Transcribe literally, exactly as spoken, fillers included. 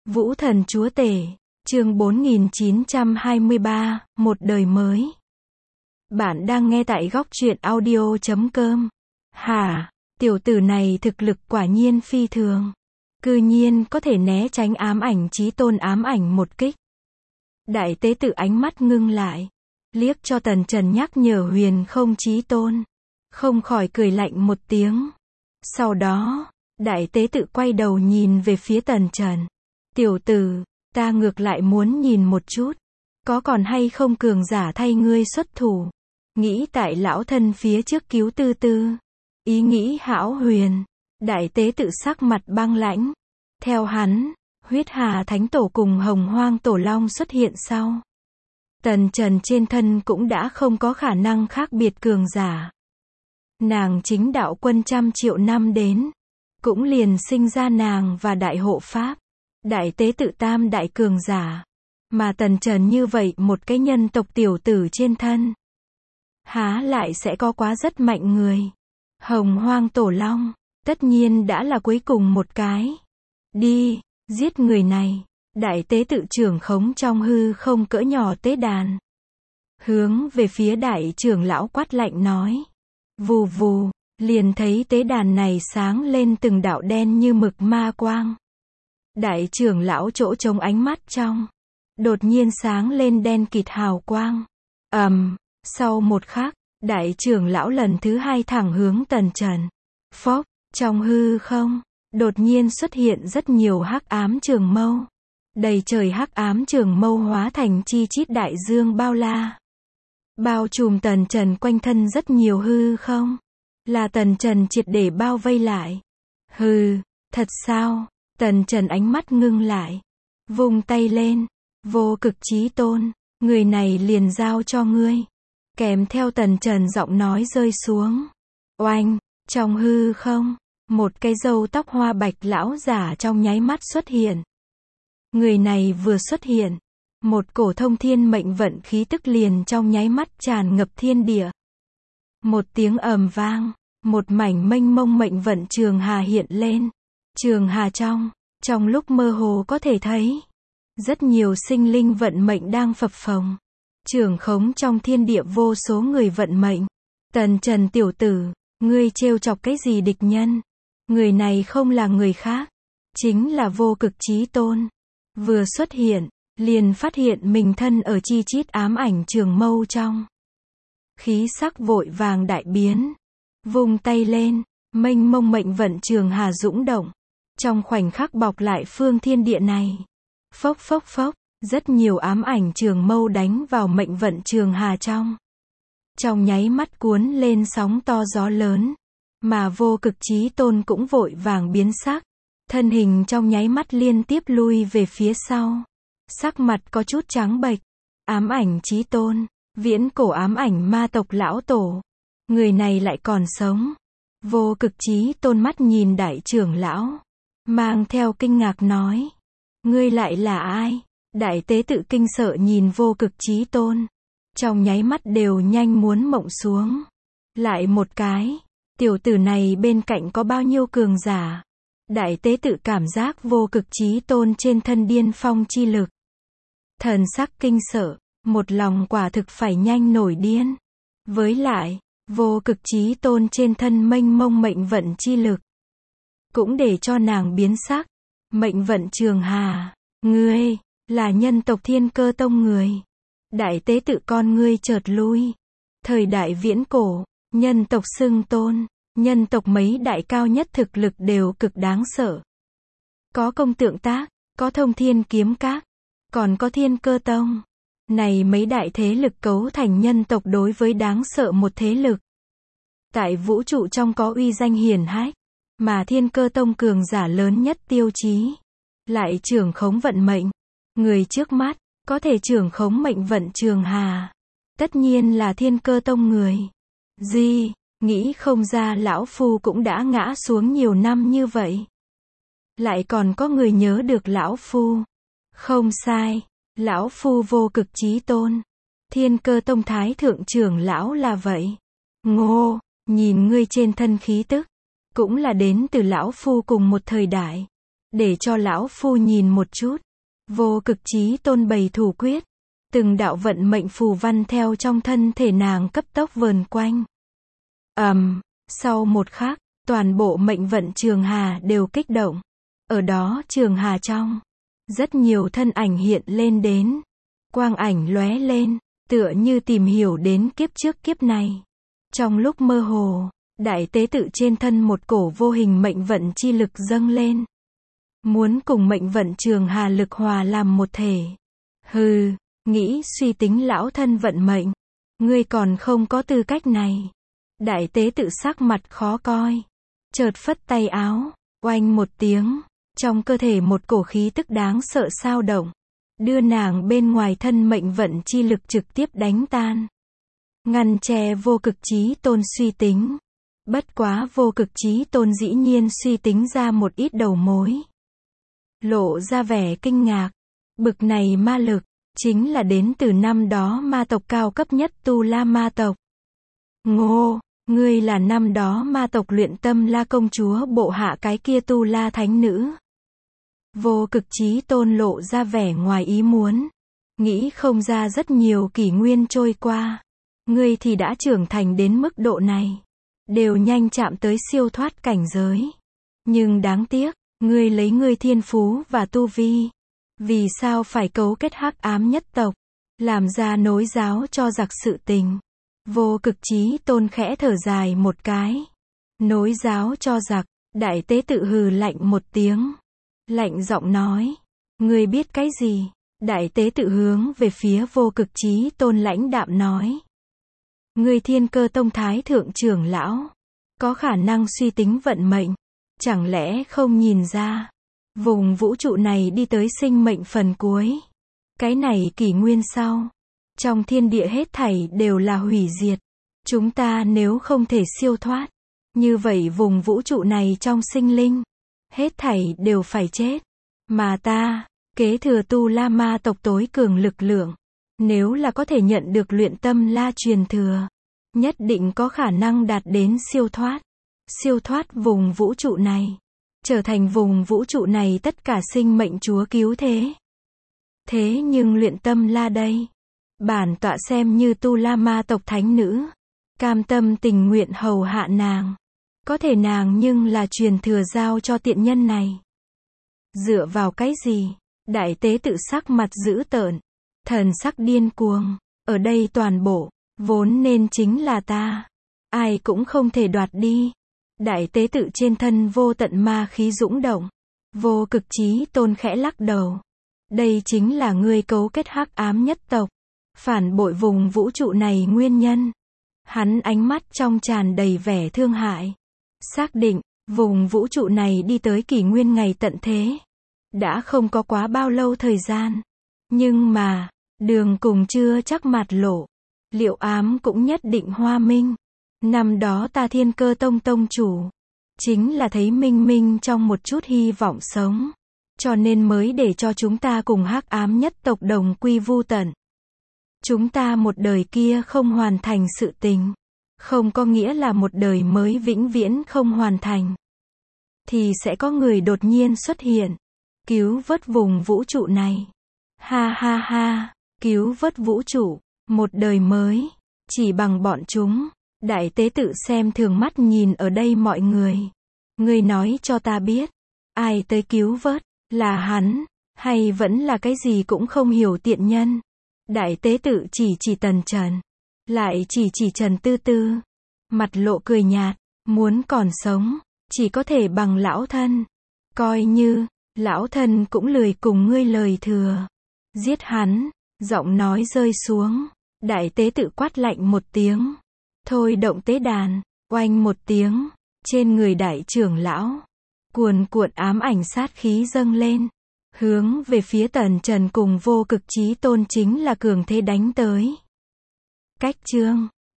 Vũ Thần Chúa Tể, chương bốn nghìn chín trăm hai mươi ba, một đời mới. Bạn đang nghe tại góc truyện audio chấm com. Hả, tiểu tử này thực lực quả nhiên phi thường. Cư nhiên có thể né tránh ám ảnh chí tôn ám ảnh một kích. Đại tế tự ánh mắt ngưng lại, liếc cho Tần Trần nhắc nhở huyền không chí tôn. Không khỏi cười lạnh một tiếng. Sau đó, đại tế tự quay đầu nhìn về phía Tần Trần. Tiểu tử, ta ngược lại muốn nhìn một chút, có còn hay không cường giả thay ngươi xuất thủ. Nghĩ tại lão thân phía trước cứu tư tư. Ý nghĩ hão huyền. Đại tế tự sắc mặt băng lãnh. Theo hắn, huyết hà thánh tổ cùng hồng hoang tổ long xuất hiện sau. Tần Trần trên thân cũng đã không có khả năng khác biệt cường giả. Nàng chính đạo quân trăm triệu năm đến, cũng liền sinh ra nàng và đại hộ pháp, đại tế tự tam đại cường giả. Mà Tần Trần như vậy một cái nhân tộc tiểu tử trên thân, há lại sẽ có quá rất mạnh người. Hồng hoang tổ long, tất nhiên đã là cuối cùng một cái. Đi, giết người này. Đại tế tự trưởng khống trong hư không cỡ nhỏ tế đàn. Hướng về phía đại trưởng lão quát lạnh nói. Vù vù, liền thấy tế đàn này sáng lên từng đạo đen như mực ma quang. Đại trưởng lão chỗ trống ánh mắt trong, đột nhiên sáng lên đen kịt hào quang. Ầm, um, sau một khắc, đại trưởng lão lần thứ hai thẳng hướng Tần Trần. Phốc, trong hư không, đột nhiên xuất hiện rất nhiều hắc ám trường mâu. Đầy trời hắc ám trường mâu hóa thành chi chít đại dương bao la. Bao trùm Tần Trần quanh thân rất nhiều hư không. Là Tần Trần triệt để bao vây lại. Hừ, thật sao? Tần Trần ánh mắt ngưng lại. Vung tay lên. Vô cực chí tôn, người này liền giao cho ngươi. Kèm theo Tần Trần giọng nói rơi xuống. Oanh, trong hư không, một cái râu tóc hoa bạch lão giả trong nháy mắt xuất hiện. Người này vừa xuất hiện, một cổ thông thiên mệnh vận khí tức liền trong nháy mắt tràn ngập thiên địa. Một tiếng ầm vang, một mảnh mênh mông mệnh vận trường hà hiện lên. Trường hà trong, trong lúc mơ hồ có thể thấy, rất nhiều sinh linh vận mệnh đang phập phồng. Trưởng khống trong thiên địa vô số người vận mệnh. Tần Trần tiểu tử, ngươi trêu chọc cái gì địch nhân? Người này không là người khác, chính là vô cực chí tôn. Vừa xuất hiện, liền phát hiện mình thân ở chi chít ám ảnh trường mâu trong. Khí sắc vội vàng đại biến. Vung tay lên, mênh mông mệnh vận trường hà dũng động. Trong khoảnh khắc bọc lại phương thiên địa này. Phốc phốc phốc, rất nhiều ám ảnh trường mâu đánh vào mệnh vận trường hà trong. Trong nháy mắt cuốn lên sóng to gió lớn. Mà vô cực chí tôn cũng vội vàng biến sắc. Thân hình trong nháy mắt liên tiếp lui về phía sau. Sắc mặt có chút trắng bệch. Ám ảnh chí tôn, viễn cổ ám ảnh ma tộc lão tổ. Người này lại còn sống. Vô cực chí tôn mắt nhìn đại trưởng lão, mang theo kinh ngạc nói. Ngươi lại là ai? Đại tế tự kinh sợ nhìn vô cực chí tôn. Trong nháy mắt đều nhanh muốn mộng xuống. Lại một cái, tiểu tử này bên cạnh có bao nhiêu cường giả? Đại tế tự cảm giác vô cực chí tôn trên thân điên phong chi lực. Thần sắc kinh sợ, một lòng quả thực phải nhanh nổi điên. Với lại, vô cực chí tôn trên thân mênh mông mệnh vận chi lực, cũng để cho nàng biến sắc. Mệnh vận trường hà, ngươi, là nhân tộc Thiên Cơ Tông người. Đại tế tự con ngươi chợt lui. Thời đại viễn cổ, nhân tộc xưng tôn. Nhân tộc mấy đại cao nhất thực lực đều cực đáng sợ. Có công tượng tác, có thông thiên kiếm các, còn có Thiên Cơ Tông. Này mấy đại thế lực cấu thành nhân tộc đối với đáng sợ một thế lực. Tại vũ trụ trong có uy danh hiển hách, mà Thiên Cơ Tông cường giả lớn nhất tiêu chí, lại trưởng khống vận mệnh. Người trước mắt, có thể trưởng khống mệnh vận trường hà, tất nhiên là Thiên Cơ Tông người. Gì? Nghĩ không ra lão phu cũng đã ngã xuống nhiều năm như vậy. Lại còn có người nhớ được lão phu. Không sai, lão phu vô cực chí tôn. Thiên Cơ Tông thái thượng trưởng lão là vậy. Ngô, nhìn ngươi trên thân khí tức, cũng là đến từ lão phu cùng một thời đại. để cho lão phu nhìn một chút. Vô Cực Chí Tôn bày thủ quyết, từng đạo vận mệnh phù văn theo trong thân thể nàng cấp tốc vờn quanh. ầm, um, sau một khắc, toàn bộ mệnh vận Trường Hà đều kích động. Ở đó Trường Hà trong, rất nhiều thân ảnh hiện lên đến, quang ảnh lóe lên, tựa như tìm hiểu đến kiếp trước kiếp này. Trong lúc mơ hồ, đại tế tự trên thân một cổ vô hình mệnh vận chi lực dâng lên, muốn cùng mệnh vận Trường Hà lực hòa làm một thể. Hừ, nghĩ suy tính lão thân vận mệnh, ngươi còn không có tư cách này. Đại tế tự sắc mặt khó coi, chợt phất tay áo, oanh một tiếng, trong cơ thể một cổ khí tức đáng sợ xao động, đưa nàng bên ngoài thân mệnh vận chi lực trực tiếp đánh tan, ngăn che Vô Cực Chí Tôn suy tính. Bất quá Vô Cực Chí Tôn dĩ nhiên suy tính ra một ít đầu mối, lộ ra vẻ kinh ngạc. Bực này ma lực, chính là đến từ năm đó ma tộc cao cấp nhất Tu La ma tộc. Ngô, ngươi là năm đó ma tộc luyện tâm La công chúa bộ hạ cái kia Tu La thánh nữ. Vô Cực Chí Tôn lộ ra vẻ ngoài ý muốn, nghĩ không ra rất nhiều kỷ nguyên trôi qua, ngươi thì đã trưởng thành đến mức độ này, đều nhanh chạm tới siêu thoát cảnh giới. Nhưng đáng tiếc, ngươi lấy ngươi thiên phú và tu vi, vì sao phải cấu kết hắc ám nhất tộc, làm ra nối giáo cho giặc sự tình. Vô Cực Chí Tôn khẽ thở dài một cái. Nối giáo cho giặc, đại tế tự hừ lạnh một tiếng, lạnh giọng nói, ngươi biết cái gì? Đại tế tự hướng về phía Vô Cực Chí Tôn lãnh đạm nói, ngươi Thiên Cơ Tông thái thượng trưởng lão, có khả năng suy tính vận mệnh, chẳng lẽ không nhìn ra, vùng vũ trụ này đi tới sinh mệnh phần cuối, cái này kỷ nguyên sau, trong thiên địa hết thảy đều là hủy diệt. Chúng ta nếu không thể siêu thoát, như vậy vùng vũ trụ này trong sinh linh, hết thảy đều phải chết. Mà ta, kế thừa Tu La ma tộc tối cường lực lượng, nếu là có thể nhận được luyện tâm La truyền thừa, nhất định có khả năng đạt đến siêu thoát. Siêu thoát vùng vũ trụ này, trở thành vùng vũ trụ này tất cả sinh mệnh chúa cứu thế. Thế nhưng luyện tâm La đây, bản tọa xem như Tu La ma tộc thánh nữ, cam tâm tình nguyện hầu hạ nàng. Có thể nàng nhưng là truyền thừa giao cho tiện nhân này. Dựa vào cái gì? Đại tế tự sắc mặt dữ tợn, thần sắc điên cuồng, ở đây toàn bộ, vốn nên chính là ta, ai cũng không thể đoạt đi. Đại tế tự trên thân vô tận ma khí dũng động. Vô Cực Chí Tôn khẽ lắc đầu. Đây chính là ngươi cấu kết hắc ám nhất tộc, phản bội vùng vũ trụ này nguyên nhân. Hắn ánh mắt trong tràn đầy vẻ thương hại. Xác định, vùng vũ trụ này đi tới kỷ nguyên ngày tận thế, đã không có quá bao lâu thời gian. Nhưng mà, đường cùng chưa chắc mặt lộ, liệu ám cũng nhất định hoa minh. Năm đó ta Thiên Cơ Tông tông chủ, chính là thấy minh minh trong một chút hy vọng sống, cho nên mới để cho chúng ta cùng hắc ám nhất tộc đồng quy vu tận. Chúng ta một đời kia không hoàn thành sự tình, không có nghĩa là một đời mới vĩnh viễn không hoàn thành. Thì sẽ có người đột nhiên xuất hiện, cứu vớt vùng vũ trụ này. Ha ha ha, cứu vớt vũ trụ, một đời mới, chỉ bằng bọn chúng. Đại tế tự xem thường mắt nhìn ở đây mọi người. Ngươi nói cho ta biết, ai tới cứu vớt, là hắn, hay vẫn là cái gì cũng không hiểu tiện nhân. Đại tế tự chỉ chỉ Tần Trần, lại chỉ chỉ Trần Tư Tư, mặt lộ cười nhạt, muốn còn sống, chỉ có thể bằng lão thân. Coi như, lão thân cũng lười cùng ngươi lời thừa. Giết hắn, giọng nói rơi xuống, đại tế tự quát lạnh một tiếng. Thôi động tế đàn, oanh một tiếng, trên người đại trưởng lão, cuồn cuộn ám ảnh sát khí dâng lên, hướng về phía Tần Trần cùng Vô Cực Chí Tôn chính là cường thế đánh tới. Cách chương